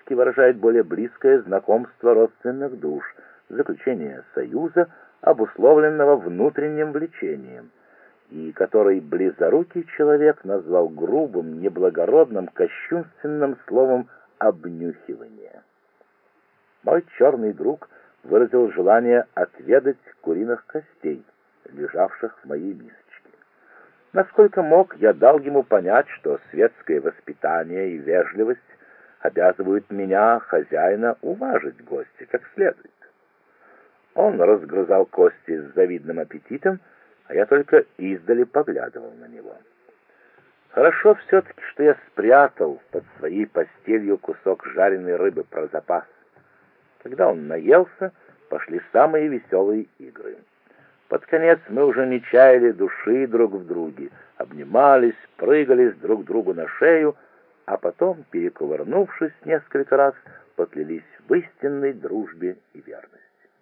по-гречески выражает более близкое знакомство родственных душ, заключение союза, обусловленного внутренним влечением, и который близорукий человек назвал грубым, неблагородным, кощунственным словом «обнюхивание». Мой черный друг выразил желание отведать куриных костей, лежавших в моей мисочке. Насколько мог, я дал ему понять, что светское воспитание и вежливость обязывают меня, хозяина, уважить гостя как следует. Он разгрызал кости с завидным аппетитом, а я только издали поглядывал на него. Хорошо все-таки, что я спрятал под своей постелью кусок жареной рыбы про запас. Когда он наелся, пошли самые веселые игры. Под конец мы уже не чаяли души друг в друге, обнимались, прыгались друг другу на шею, а потом, перекувырнувшись несколько раз, поклялись в истинной дружбе и верности.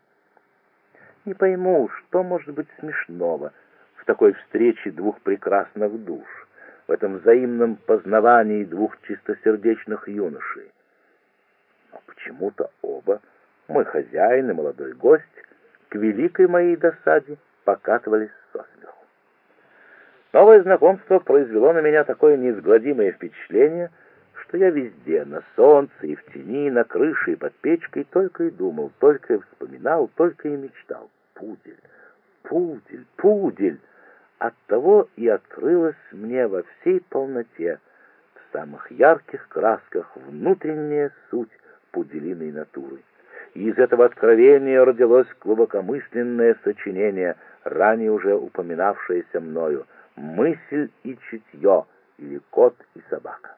Не пойму, что может быть смешного в такой встрече двух прекрасных душ, в этом взаимном познавании двух чистосердечных юношей. Но почему-то оба, мой хозяин и молодой гость, к великой моей досаде покатывались со смеху. Новое знакомство произвело на меня такое неизгладимое впечатление, что я везде, на солнце и в тени, на крыше и под печкой, только и думал, только и вспоминал, только и мечтал. Пудель, пудель, пудель! Оттого и открылась мне во всей полноте, в самых ярких красках, внутренняя суть пуделиной натуры. И из этого откровения родилось глубокомысленное сочинение, ранее уже упоминавшееся мною, «Мысль и чутье» или «Кот и собака».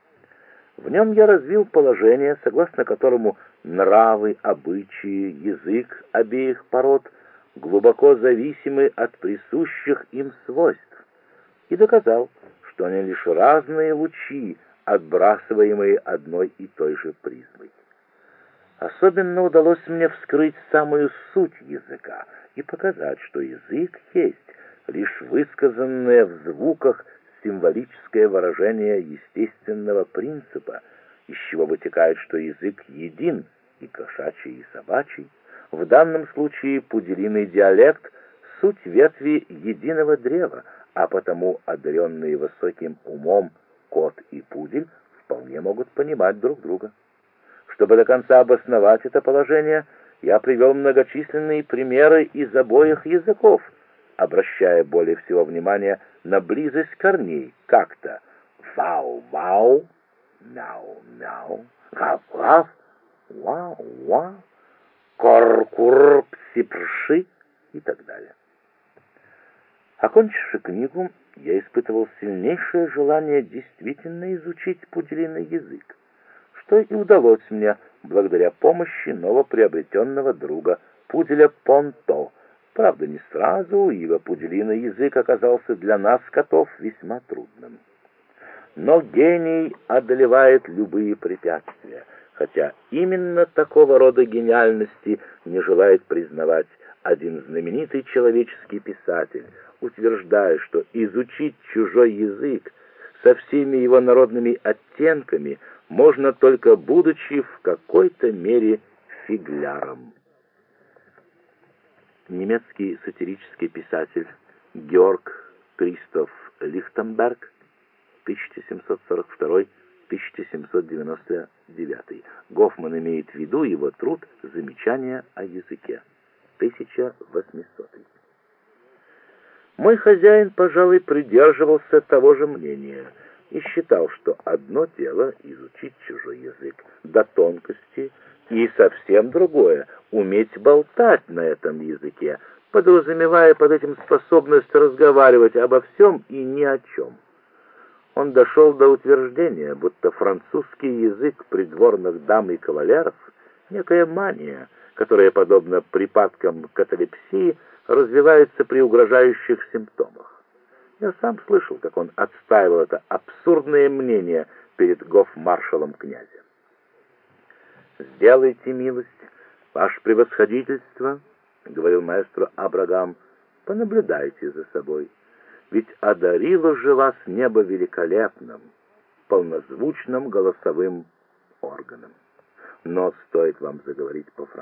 В нем я развил положение, согласно которому нравы, обычаи, язык обеих пород глубоко зависимы от присущих им свойств, и доказал, что они лишь разные лучи, отбрасываемые одной и той же призмой. Особенно удалось мне вскрыть самую суть языка и показать, что язык есть лишь высказанное в звуках символическое выражение естественного принципа, из чего вытекает, что язык един, и кошачий, и собачий. В данном случае пуделиный диалект — суть ветви единого древа, а потому одаренные высоким умом кот и пудель вполне могут понимать друг друга. Чтобы до конца обосновать это положение, я привел многочисленные примеры из обоих языков, обращая более всего внимание на близость корней, как-то «вау-вау», «мяу-мяу», «гав-гав», «вау-вау», «кор-кур», «пси-прши» и так далее. Окончивши книгу, я испытывал сильнейшее желание действительно изучить пуделиный язык, что и удалось мне благодаря помощи новоприобретенного друга, пуделя Понто. Правда, не сразу, ибо пуделиный язык оказался для нас, котов, весьма трудным. Но гений одолевает любые препятствия, хотя именно такого рода гениальности не желает признавать один знаменитый человеческий писатель, утверждая, что изучить чужой язык со всеми его народными оттенками можно только будучи в какой-то мере фигляром. Немецкий сатирический писатель Георг Кристоф Лихтенберг 1742-1799. Гофман имеет в виду его труд «Замечания о языке» 1800. Мой хозяин, пожалуй, придерживался того же мнения и считал, что одно дело изучить чужой язык до тонкости, и совсем другое — уметь болтать на этом языке, подразумевая под этим способность разговаривать обо всем и ни о чем. Он дошел до утверждения, будто французский язык придворных дам и кавалеров — некая мания, которая, подобно припадкам каталепсии, развивается при угрожающих симптомах. Я сам слышал, как он отстаивал это абсурдное мнение перед гофмаршалом князя. «Сделайте милость, ваше превосходительство», — говорил маэстро Абрагам, — «понаблюдайте за собой, ведь одарило же вас небо великолепным, полнозвучным голосовым органам. Но стоит вам заговорить по-французски,